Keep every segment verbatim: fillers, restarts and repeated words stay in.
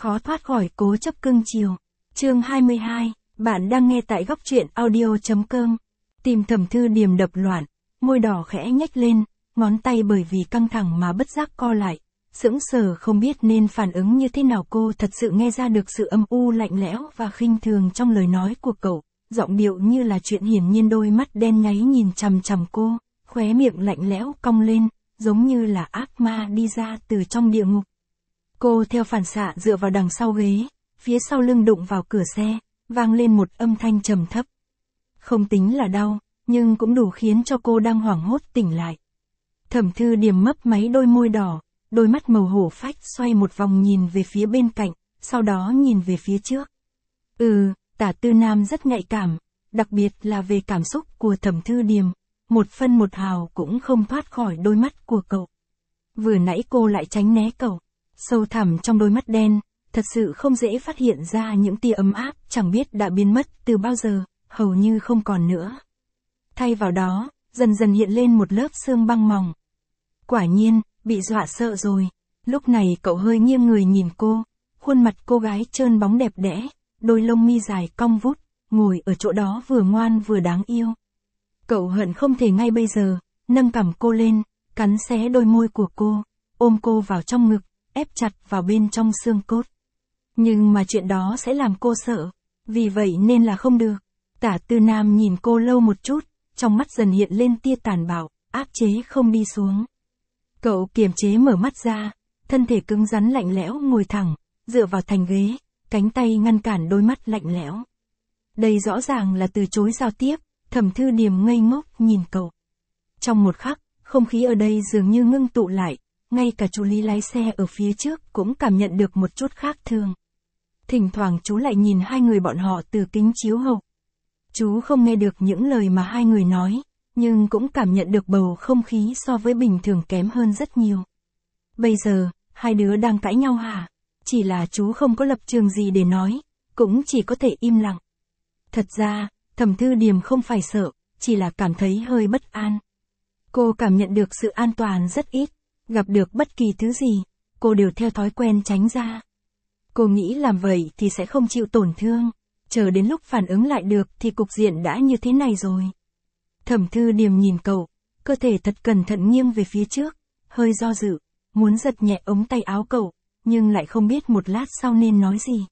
khó thoát khỏi cố chấp cưng chiều. Chương hai mươi hai, bạn đang nghe tại góc truyện audio.com. Tim Thẩm Thư Điềm đập loạn, môi đỏ khẽ nhếch lên, ngón tay bởi vì căng thẳng mà bất giác co lại, sững sờ không biết nên phản ứng như thế nào. Cô thật sự nghe ra được sự âm u lạnh lẽo và khinh thường trong lời nói của cậu, giọng điệu như là chuyện hiển nhiên. Đôi mắt đen nháy nhìn chằm chằm cô, khóe miệng lạnh lẽo cong lên, giống như là ác ma đi ra từ trong địa ngục. Cô theo phản xạ dựa vào đằng sau ghế, phía sau lưng đụng vào cửa xe, vang lên một âm thanh trầm thấp. Không tính là đau, nhưng cũng đủ khiến cho cô đang hoảng hốt tỉnh lại. Thẩm Thư Điềm mấp máy đôi môi đỏ, đôi mắt màu hổ phách xoay một vòng nhìn về phía bên cạnh, sau đó nhìn về phía trước. Ừ, Tả Tư Nam rất nhạy cảm, đặc biệt là về cảm xúc của Thẩm Thư Điềm, một phân một hào cũng không thoát khỏi đôi mắt của cậu. Vừa nãy cô lại tránh né cậu, sâu thẳm trong đôi mắt đen, thật sự không dễ phát hiện ra những tia ấm áp chẳng biết đã biến mất từ bao giờ, hầu như không còn nữa. Thay vào đó, dần dần hiện lên một lớp sương băng mỏng. Quả nhiên, bị dọa sợ rồi. Lúc này cậu hơi nghiêng người nhìn cô, khuôn mặt cô gái trơn bóng đẹp đẽ, đôi lông mi dài cong vút, ngồi ở chỗ đó vừa ngoan vừa đáng yêu. Cậu hận không thể ngay bây giờ, nâng cằm cô lên, cắn xé đôi môi của cô, ôm cô vào trong ngực, ép chặt vào bên trong xương cốt. Nhưng mà chuyện đó sẽ làm cô sợ, vì vậy nên là không được. Tả Tư Nam nhìn cô lâu một chút, trong mắt dần hiện lên tia tàn bạo, áp chế không đi xuống. Cậu kiềm chế mở mắt ra, thân thể cứng rắn lạnh lẽo ngồi thẳng, dựa vào thành ghế, cánh tay ngăn cản đôi mắt lạnh lẽo. Đây rõ ràng là từ chối giao tiếp. Thẩm Thư Điềm ngây ngốc nhìn cậu. Trong một khắc, không khí ở đây dường như ngưng tụ lại, ngay cả chú Lý lái xe ở phía trước cũng cảm nhận được một chút khác thường. Thỉnh thoảng chú lại nhìn hai người bọn họ từ kính chiếu hậu. Chú không nghe được những lời mà hai người nói, nhưng cũng cảm nhận được bầu không khí so với bình thường kém hơn rất nhiều. Bây giờ, hai đứa đang cãi nhau hả? Chỉ là chú không có lập trường gì để nói, cũng chỉ có thể im lặng. Thật ra, Thẩm Thư Điềm không phải sợ, chỉ là cảm thấy hơi bất an. Cô cảm nhận được sự an toàn rất ít, gặp được bất kỳ thứ gì, cô đều theo thói quen tránh ra. Cô nghĩ làm vậy thì sẽ không chịu tổn thương, chờ đến lúc phản ứng lại được thì cục diện đã như thế này rồi. Thẩm Thư Điềm nhìn cậu, cơ thể thật cẩn thận nghiêng về phía trước, hơi do dự, muốn giật nhẹ ống tay áo cậu, nhưng lại không biết một lát sau nên nói gì.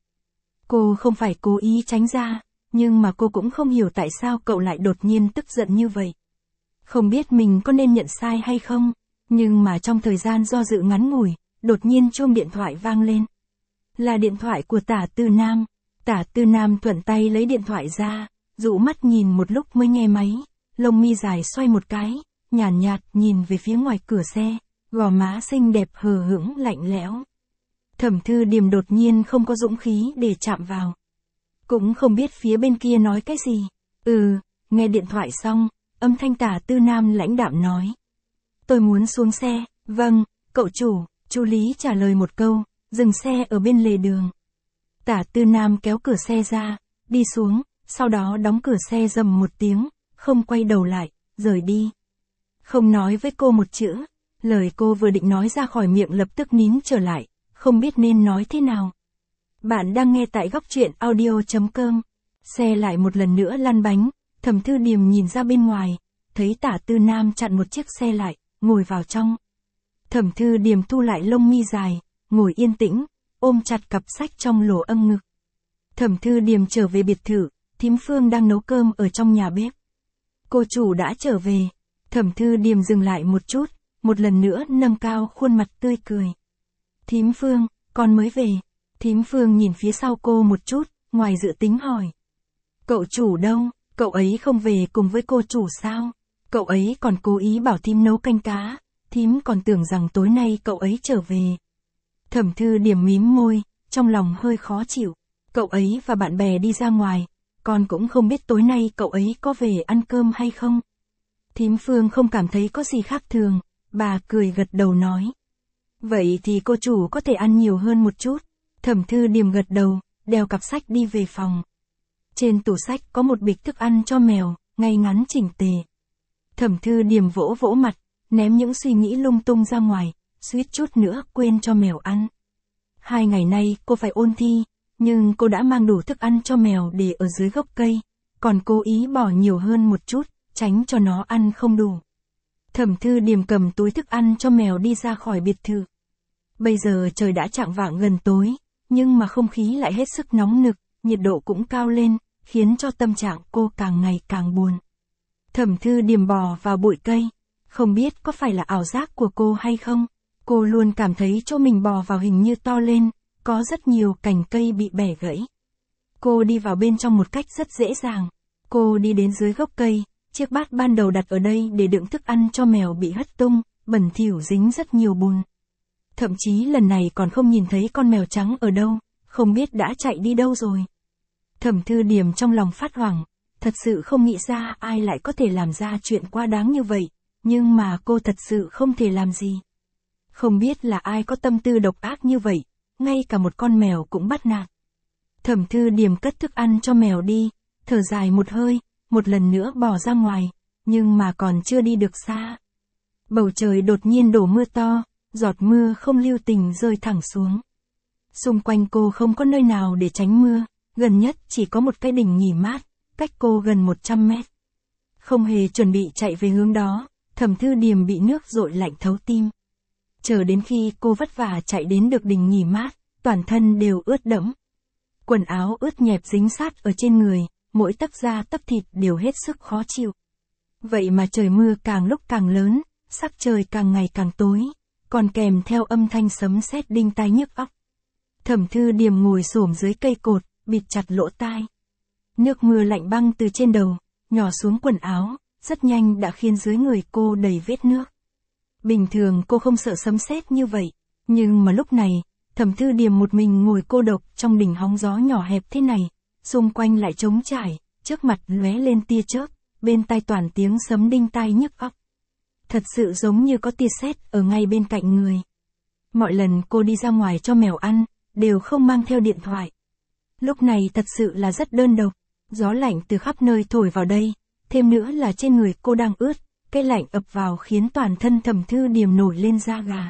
Cô không phải cố ý tránh ra, nhưng mà cô cũng không hiểu tại sao cậu lại đột nhiên tức giận như vậy. Không biết mình có nên nhận sai hay không, nhưng mà trong thời gian do dự ngắn ngủi, đột nhiên chuông điện thoại vang lên. Là điện thoại của Tả Tư Nam. Tả Tư Nam thuận tay lấy điện thoại ra, dụ mắt nhìn một lúc mới nghe máy, lông mi dài xoay một cái, nhàn nhạt, nhạt nhìn về phía ngoài cửa xe, gò má xinh đẹp hờ hững lạnh lẽo. Thẩm Thư Điềm đột nhiên không có dũng khí để chạm vào. Cũng không biết phía bên kia nói cái gì. Ừ, nghe điện thoại xong, âm thanh Tả Tư Nam lãnh đạm nói. Tôi muốn xuống xe. Vâng, cậu chủ. Chú Lý trả lời một câu, dừng xe ở bên lề đường. Tả Tư Nam kéo cửa xe ra, đi xuống, sau đó đóng cửa xe rầm một tiếng, không quay đầu lại, rời đi. Không nói với cô một chữ, lời cô vừa định nói ra khỏi miệng lập tức nín trở lại, không biết nên nói thế nào. Bạn đang nghe tại góc truyện audio.com. Xe lại một lần nữa lăn bánh, Thẩm Thư Điềm nhìn ra bên ngoài, thấy Tả Tư Nam chặn một chiếc xe lại, ngồi vào trong. Thẩm Thư Điềm thu lại lông mi dài, ngồi yên tĩnh, ôm chặt cặp sách trong lỗ âm ngực. Thẩm Thư Điềm trở về biệt thự, thím Phương đang nấu cơm ở trong nhà bếp. Cô chủ đã trở về. Thẩm Thư Điềm dừng lại một chút, một lần nữa nâng cao khuôn mặt tươi cười. Thím Phương, con mới về. Thím Phương nhìn phía sau cô một chút, ngoài dự tính hỏi. Cậu chủ đâu, cậu ấy không về cùng với cô chủ sao? Cậu ấy còn cố ý bảo thím nấu canh cá, thím còn tưởng rằng tối nay cậu ấy trở về. Thẩm Thư Điềm mím môi, trong lòng hơi khó chịu. Cậu ấy và bạn bè đi ra ngoài, con cũng không biết tối nay cậu ấy có về ăn cơm hay không. Thím Phương không cảm thấy có gì khác thường, bà cười gật đầu nói. Vậy thì cô chủ có thể ăn nhiều hơn một chút. Thẩm Thư Điềm gật đầu, đeo cặp sách đi về phòng. Trên tủ sách có một bịch thức ăn cho mèo, ngay ngắn chỉnh tề. Thẩm Thư Điềm vỗ vỗ mặt, ném những suy nghĩ lung tung ra ngoài, suýt chút nữa quên cho mèo ăn. Hai ngày nay cô phải ôn thi, nhưng cô đã mang đủ thức ăn cho mèo để ở dưới gốc cây, còn cố ý bỏ nhiều hơn một chút, tránh cho nó ăn không đủ. Thẩm Thư Điềm cầm túi thức ăn cho mèo đi ra khỏi biệt thự. Bây giờ trời đã chạng vạng gần tối, nhưng mà không khí lại hết sức nóng nực, nhiệt độ cũng cao lên, khiến cho tâm trạng cô càng ngày càng buồn. Thẩm Thư Điềm bò vào bụi cây, không biết có phải là ảo giác của cô hay không, cô luôn cảm thấy chỗ mình bò vào hình như to lên, có rất nhiều cành cây bị bẻ gãy. Cô đi vào bên trong một cách rất dễ dàng. Cô đi đến dưới gốc cây, chiếc bát ban đầu đặt ở đây để đựng thức ăn cho mèo bị hất tung, bẩn thỉu dính rất nhiều bùn. Thậm chí lần này còn không nhìn thấy con mèo trắng ở đâu, không biết đã chạy đi đâu rồi. Thẩm Thư Điềm trong lòng phát hoảng, thật sự không nghĩ ra ai lại có thể làm ra chuyện quá đáng như vậy, nhưng mà cô thật sự không thể làm gì. Không biết là ai có tâm tư độc ác như vậy, ngay cả một con mèo cũng bắt nạt. Thẩm Thư Điềm cất thức ăn cho mèo đi, thở dài một hơi, một lần nữa bò ra ngoài, nhưng mà còn chưa đi được xa. Bầu trời đột nhiên đổ mưa to, giọt mưa không lưu tình rơi thẳng xuống. Xung quanh cô không có nơi nào để tránh mưa, gần nhất chỉ có một cái đỉnh nghỉ mát, cách cô gần một trăm mét. Không hề chuẩn bị chạy về hướng đó, Thẩm Thư Điềm bị nước dội lạnh thấu tim. Chờ đến khi cô vất vả chạy đến được đỉnh nghỉ mát, toàn thân đều ướt đẫm. Quần áo ướt nhẹp dính sát ở trên người, mỗi tấc da tấc thịt đều hết sức khó chịu. Vậy mà trời mưa càng lúc càng lớn, sắc trời càng ngày càng tối, còn kèm theo âm thanh sấm sét đinh tai nhức óc. Thẩm Thư Điềm ngồi xổm dưới cây cột, bịt chặt lỗ tai. Nước mưa lạnh băng từ trên đầu, nhỏ xuống quần áo, rất nhanh đã khiến dưới người cô đầy vết nước. Bình thường cô không sợ sấm sét như vậy, nhưng mà lúc này, Thẩm Thư Điềm một mình ngồi cô độc trong đỉnh hóng gió nhỏ hẹp thế này, xung quanh lại trống trải, trước mặt lóe lên tia chớp, bên tai toàn tiếng sấm đinh tai nhức óc. Thật sự giống như có tia sét ở ngay bên cạnh người. Mọi lần cô đi ra ngoài cho mèo ăn, đều không mang theo điện thoại. Lúc này thật sự là rất đơn độc, gió lạnh từ khắp nơi thổi vào đây, thêm nữa là trên người cô đang ướt, cái lạnh ập vào khiến toàn thân Thẩm Thư Điềm nổi lên da gà.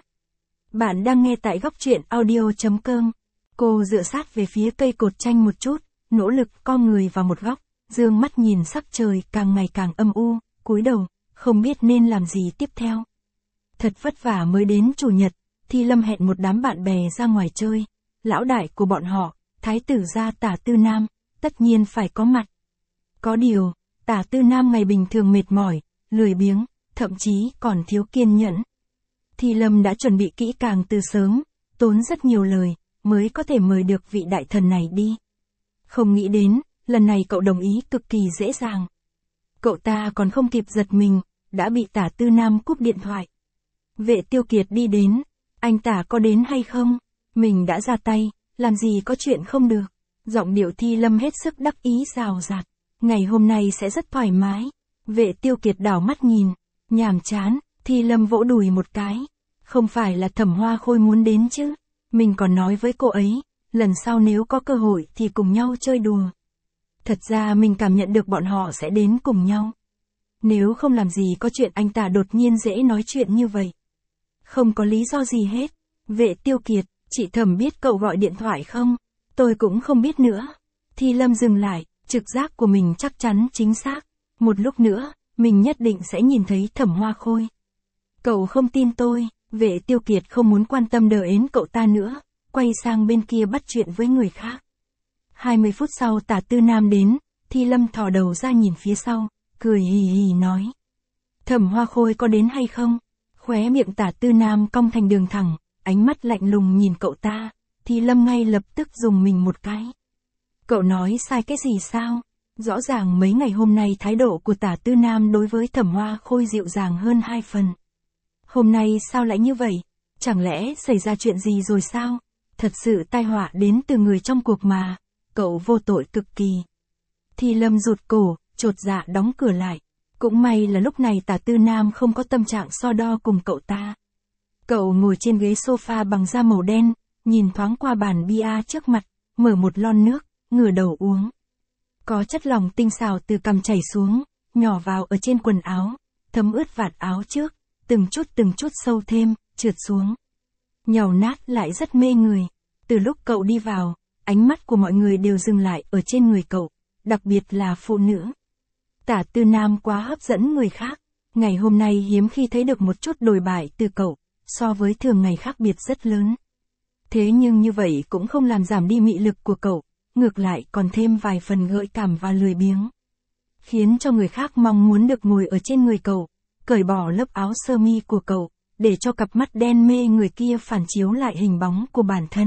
Bạn đang nghe tại góc truyện audio chấm com. Cô dựa sát về phía cây cột tranh một chút, nỗ lực co người vào một góc, dương mắt nhìn sắc trời càng ngày càng âm u, cúi đầu, không biết nên làm gì tiếp theo. Thật vất vả mới đến chủ nhật, Thi Lâm hẹn một đám bạn bè ra ngoài chơi, lão đại của bọn họ, Thái tử gia Tả Tư Nam, tất nhiên phải có mặt. Có điều, Tả Tư Nam ngày bình thường mệt mỏi, lười biếng, thậm chí còn thiếu kiên nhẫn. Thi Lâm đã chuẩn bị kỹ càng từ sớm, tốn rất nhiều lời, mới có thể mời được vị đại thần này đi. Không nghĩ đến, lần này cậu đồng ý cực kỳ dễ dàng. Cậu ta còn không kịp giật mình, đã bị Tả Tư Nam cúp điện thoại. Vệ Tiêu Kiệt đi đến, anh Tả có đến hay không? Mình đã ra tay, làm gì có chuyện không được. Giọng điệu Thi Lâm hết sức đắc ý rào rạt. Ngày hôm nay sẽ rất thoải mái. Vệ Tiêu Kiệt đảo mắt nhìn, nhàm chán, Thi Lâm vỗ đùi một cái. Không phải là Thẩm Hoa Khôi muốn đến chứ. Mình còn nói với cô ấy, lần sau nếu có cơ hội thì cùng nhau chơi đùa. Thật ra mình cảm nhận được bọn họ sẽ đến cùng nhau. Nếu không làm gì có chuyện anh ta đột nhiên dễ nói chuyện như vậy. Không có lý do gì hết. Vệ Tiêu Kiệt, chị Thẩm biết cậu gọi điện thoại không? Tôi cũng không biết nữa. Thi Lâm dừng lại, trực giác của mình chắc chắn chính xác. Một lúc nữa, mình nhất định sẽ nhìn thấy Thẩm Hoa Khôi. Cậu không tin tôi, Vệ Tiêu Kiệt không muốn quan tâm đờ ến cậu ta nữa, quay sang bên kia bắt chuyện với người khác. hai mươi phút sau Tả Tư Nam đến, Thi Lâm thò đầu ra nhìn phía sau, cười hì hì nói. Thẩm Hoa Khôi có đến hay không? Khóe miệng Tả Tư Nam cong thành đường thẳng, ánh mắt lạnh lùng nhìn cậu ta, Thi Lâm ngay lập tức dùng mình một cái. Cậu nói sai cái gì sao? Rõ ràng mấy ngày hôm nay thái độ của Tả Tư Nam đối với Thẩm Hoa Khôi dịu dàng hơn hai phần. Hôm nay sao lại như vậy? Chẳng lẽ xảy ra chuyện gì rồi sao? Thật sự tai họa đến từ người trong cuộc mà. Cậu vô tội cực kỳ. Thi Lâm rụt cổ, chột dạ đóng cửa lại. Cũng may là lúc này Tả Tư Nam không có tâm trạng so đo cùng cậu ta. Cậu ngồi trên ghế sofa bằng da màu đen, nhìn thoáng qua bàn bia trước mặt, mở một lon nước, ngửa đầu uống. Có chất lỏng tinh xào từ cằm chảy xuống, nhỏ vào ở trên quần áo, thấm ướt vạt áo trước, từng chút từng chút sâu thêm, trượt xuống. Nhàu nát lại rất mê người. Từ lúc cậu đi vào, ánh mắt của mọi người đều dừng lại ở trên người cậu, đặc biệt là phụ nữ. Tả Tư Nam quá hấp dẫn người khác, ngày hôm nay hiếm khi thấy được một chút đồi bại từ cậu, so với thường ngày khác biệt rất lớn. Thế nhưng như vậy cũng không làm giảm đi mị lực của cậu, ngược lại còn thêm vài phần gợi cảm và lười biếng. Khiến cho người khác mong muốn được ngồi ở trên người cậu, cởi bỏ lớp áo sơ mi của cậu, để cho cặp mắt đen mê người kia phản chiếu lại hình bóng của bản thân.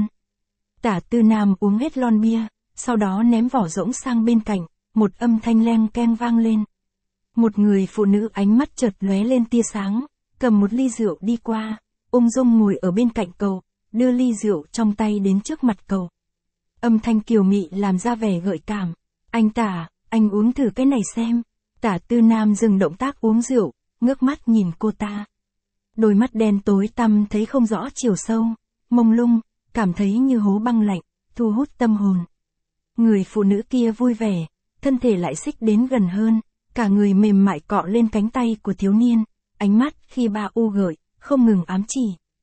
Tả Tư Nam uống hết lon bia, sau đó ném vỏ rỗng sang bên cạnh, một âm thanh leng keng vang lên. Một người phụ nữ ánh mắt chợt lóe lên tia sáng, cầm một ly rượu đi qua, ung dung ngồi ở bên cạnh cậu, đưa ly rượu trong tay đến trước mặt cậu. Âm thanh kiều mị làm ra vẻ gợi cảm. Anh Tả, anh uống thử cái này xem. Tả Tư Nam dừng động tác uống rượu, ngước mắt nhìn cô ta. Đôi mắt đen tối tăm thấy không rõ chiều sâu, mông lung, cảm thấy như hố băng lạnh, thu hút tâm hồn. Người phụ nữ kia vui vẻ, thân thể lại xích đến gần hơn, cả người mềm mại cọ lên cánh tay của thiếu niên, ánh mắt khi ba u gợi, không ngừng ám chỉ.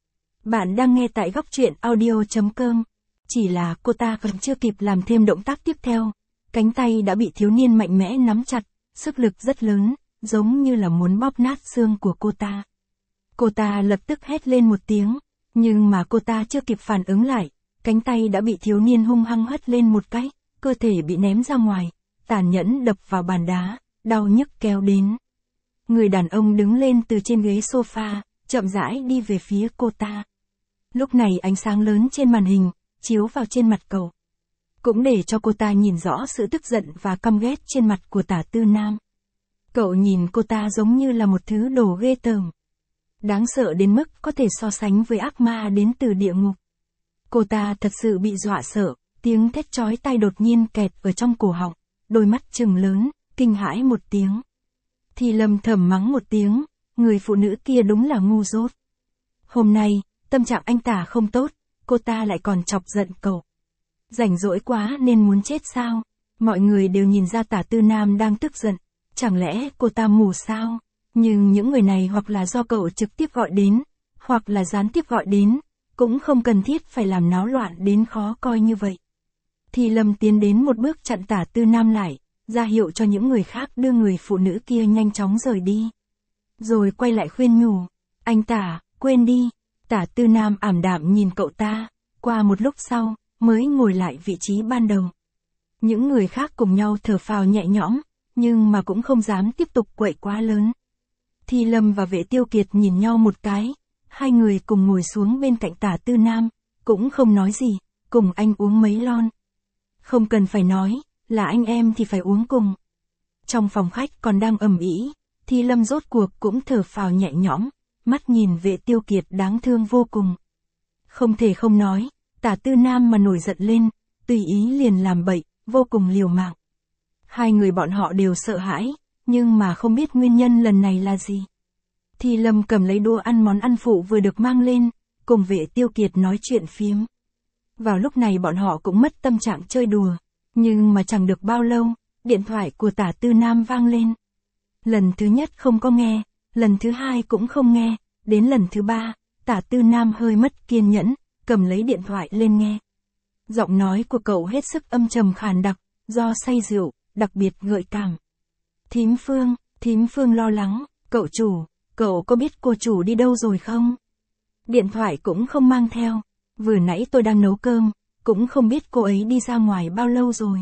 Bạn đang nghe tại góc truyện audio chấm com. Chỉ là cô ta còn chưa kịp làm thêm động tác tiếp theo, cánh tay đã bị thiếu niên mạnh mẽ nắm chặt, sức lực rất lớn, giống như là muốn bóp nát xương của cô ta. Cô ta lập tức hét lên một tiếng, nhưng mà cô ta chưa kịp phản ứng lại, cánh tay đã bị thiếu niên hung hăng hất lên một cái, cơ thể bị ném ra ngoài, tàn nhẫn đập vào bàn đá, đau nhức kéo đến. Người đàn ông đứng lên từ trên ghế sofa, chậm rãi đi về phía cô ta. Lúc này ánh sáng lớn trên màn hình, chiếu vào trên mặt cậu. Cũng để cho cô ta nhìn rõ sự tức giận và căm ghét trên mặt của Tả Tư Nam. Cậu nhìn cô ta giống như là một thứ đồ ghê tởm. Đáng sợ đến mức có thể so sánh với ác ma đến từ địa ngục. Cô ta thật sự bị dọa sợ, tiếng thét chói tai đột nhiên kẹt ở trong cổ họng, đôi mắt trừng lớn, kinh hãi một tiếng. Thì Lâm thầm mắng một tiếng, người phụ nữ kia đúng là ngu dốt. Hôm nay, tâm trạng anh Tả không tốt, cô ta lại còn chọc giận cậu. Rảnh rỗi quá nên muốn chết sao? Mọi người đều nhìn ra Tả Tư Nam đang tức giận, chẳng lẽ cô ta mù sao? Nhưng những người này hoặc là do cậu trực tiếp gọi đến, hoặc là gián tiếp gọi đến, cũng không cần thiết phải làm náo loạn đến khó coi như vậy. Thì Lâm tiến đến một bước chặn Tả Tư Nam lại, ra hiệu cho những người khác đưa người phụ nữ kia nhanh chóng rời đi. Rồi quay lại khuyên nhủ, anh Tả, quên đi. Tả Tư Nam ảm đạm nhìn cậu ta, qua một lúc sau, mới ngồi lại vị trí ban đầu. Những người khác cùng nhau thở phào nhẹ nhõm, nhưng mà cũng không dám tiếp tục quậy quá lớn. Thì Lâm và Vệ Tiêu Kiệt nhìn nhau một cái, hai người cùng ngồi xuống bên cạnh Tả Tư Nam, cũng không nói gì, cùng anh uống mấy lon. Không cần phải nói, là anh em thì phải uống cùng. Trong phòng khách còn đang ầm ĩ, thì Lâm rốt cuộc cũng thở phào nhẹ nhõm, mắt nhìn Vệ Tiêu Kiệt đáng thương vô cùng. Không thể không nói, Tả Tư Nam mà nổi giận lên, tùy ý liền làm bậy, vô cùng liều mạng. Hai người bọn họ đều sợ hãi, nhưng mà không biết nguyên nhân lần này là gì. Thì Lâm cầm lấy đũa ăn món ăn phụ vừa được mang lên, cùng Vệ Tiêu Kiệt nói chuyện phiếm. Vào lúc này bọn họ cũng mất tâm trạng chơi đùa, nhưng mà chẳng được bao lâu, điện thoại của Tả Tư Nam vang lên. Lần thứ nhất không có nghe, lần thứ hai cũng không nghe, đến lần thứ ba, Tả Tư Nam hơi mất kiên nhẫn, cầm lấy điện thoại lên nghe. Giọng nói của cậu hết sức âm trầm khàn đặc, do say rượu, đặc biệt gợi cảm. Thím Phương, thím Phương lo lắng, cậu chủ, cậu có biết cô chủ đi đâu rồi không? Điện thoại cũng không mang theo, vừa nãy tôi đang nấu cơm, cũng không biết cô ấy đi ra ngoài bao lâu rồi.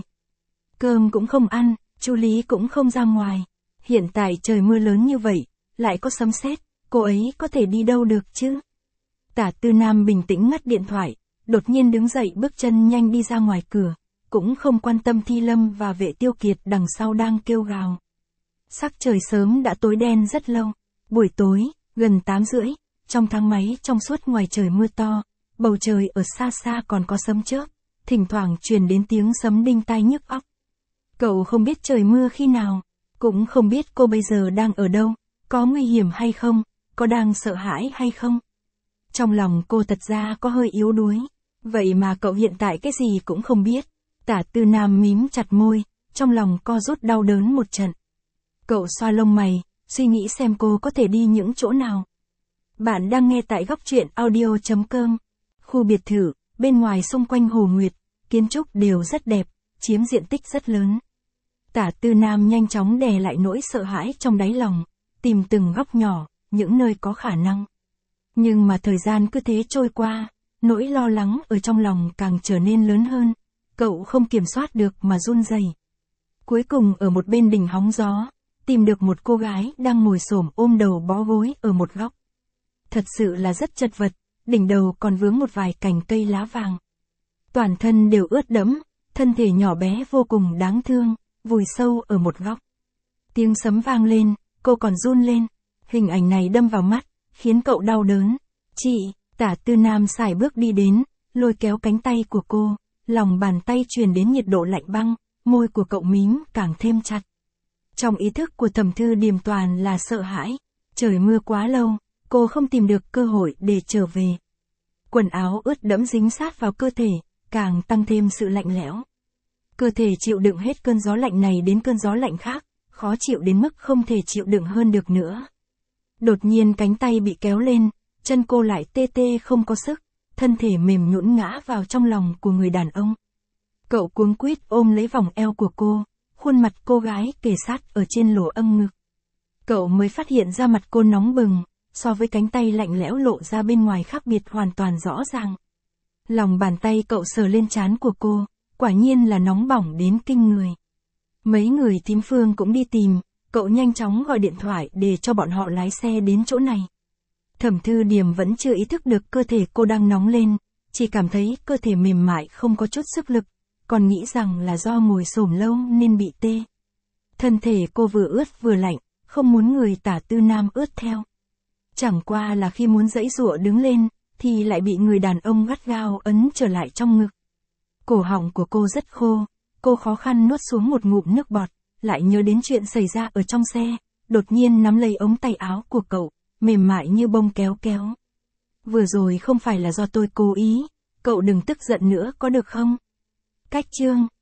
Cơm cũng không ăn, chú Lý cũng không ra ngoài. Hiện tại trời mưa lớn như vậy, lại có sấm sét, cô ấy có thể đi đâu được chứ? Tả Tư Nam bình tĩnh ngắt điện thoại, đột nhiên đứng dậy bước chân nhanh đi ra ngoài cửa, cũng không quan tâm Thi Lâm và Vệ Tiêu Kiệt đằng sau đang kêu gào. Sắc trời sớm đã tối đen rất lâu, buổi tối, gần tám rưỡi, trong thang máy trong suốt ngoài trời mưa to, bầu trời ở xa xa còn có sấm chớp, thỉnh thoảng truyền đến tiếng sấm đinh tai nhức óc. Cậu không biết trời mưa khi nào, cũng không biết cô bây giờ đang ở đâu, có nguy hiểm hay không, có đang sợ hãi hay không. Trong lòng cô thật ra có hơi yếu đuối, vậy mà cậu hiện tại cái gì cũng không biết. Tả Tư Nam mím chặt môi, trong lòng co rút đau đớn một trận. Cậu xoa lông mày, suy nghĩ xem cô có thể đi những chỗ nào. Bạn đang nghe tại góc truyện audio chấm com. Khu biệt thự, bên ngoài xung quanh Hồ Nguyệt, kiến trúc đều rất đẹp, chiếm diện tích rất lớn. Tả Tư Nam nhanh chóng đè lại nỗi sợ hãi trong đáy lòng, tìm từng góc nhỏ, những nơi có khả năng. Nhưng mà thời gian cứ thế trôi qua, nỗi lo lắng ở trong lòng càng trở nên lớn hơn, cậu không kiểm soát được mà run rẩy. Cuối cùng ở một bên đỉnh hóng gió, tìm được một cô gái đang ngồi xổm ôm đầu bó gối ở một góc. Thật sự là rất chật vật, đỉnh đầu còn vướng một vài cành cây lá vàng. Toàn thân đều ướt đẫm, thân thể nhỏ bé vô cùng đáng thương, vùi sâu ở một góc. Tiếng sấm vang lên, cô còn run lên, hình ảnh này đâm vào mắt, khiến cậu đau đớn. Chị, Tả Tư Nam sải bước đi đến, lôi kéo cánh tay của cô, lòng bàn tay truyền đến nhiệt độ lạnh băng, môi của cậu mím càng thêm chặt. Trong ý thức của Thẩm Thư Điềm toàn là sợ hãi, trời mưa quá lâu, cô không tìm được cơ hội để trở về. Quần áo ướt đẫm dính sát vào cơ thể, càng tăng thêm sự lạnh lẽo. Cơ thể chịu đựng hết cơn gió lạnh này đến cơn gió lạnh khác, khó chịu đến mức không thể chịu đựng hơn được nữa. Đột nhiên cánh tay bị kéo lên, chân cô lại tê tê không có sức, thân thể mềm nhũn ngã vào trong lòng của người đàn ông. Cậu cuống quýt ôm lấy vòng eo của cô, khuôn mặt cô gái kề sát ở trên lỗ âm ngực. Cậu mới phát hiện ra mặt cô nóng bừng, so với cánh tay lạnh lẽo lộ ra bên ngoài khác biệt hoàn toàn rõ ràng. Lòng bàn tay cậu sờ lên trán của cô, quả nhiên là nóng bỏng đến kinh người. Mấy người thím Phương cũng đi tìm, cậu nhanh chóng gọi điện thoại để cho bọn họ lái xe đến chỗ này. Thẩm Thư Điềm vẫn chưa ý thức được cơ thể cô đang nóng lên, chỉ cảm thấy cơ thể mềm mại không có chút sức lực, còn nghĩ rằng là do ngồi xổm lâu nên bị tê. Thân thể cô vừa ướt vừa lạnh, không muốn người Tả Tư Nam ướt theo. Chẳng qua là khi muốn giãy giụa đứng lên, thì lại bị người đàn ông gắt gao ấn trở lại trong ngực. Cổ họng của cô rất khô, cô khó khăn nuốt xuống một ngụm nước bọt, lại nhớ đến chuyện xảy ra ở trong xe, đột nhiên nắm lấy ống tay áo của cậu, mềm mại như bông kéo kéo. Vừa rồi không phải là do tôi cố ý, cậu đừng tức giận nữa có được không? Cách chương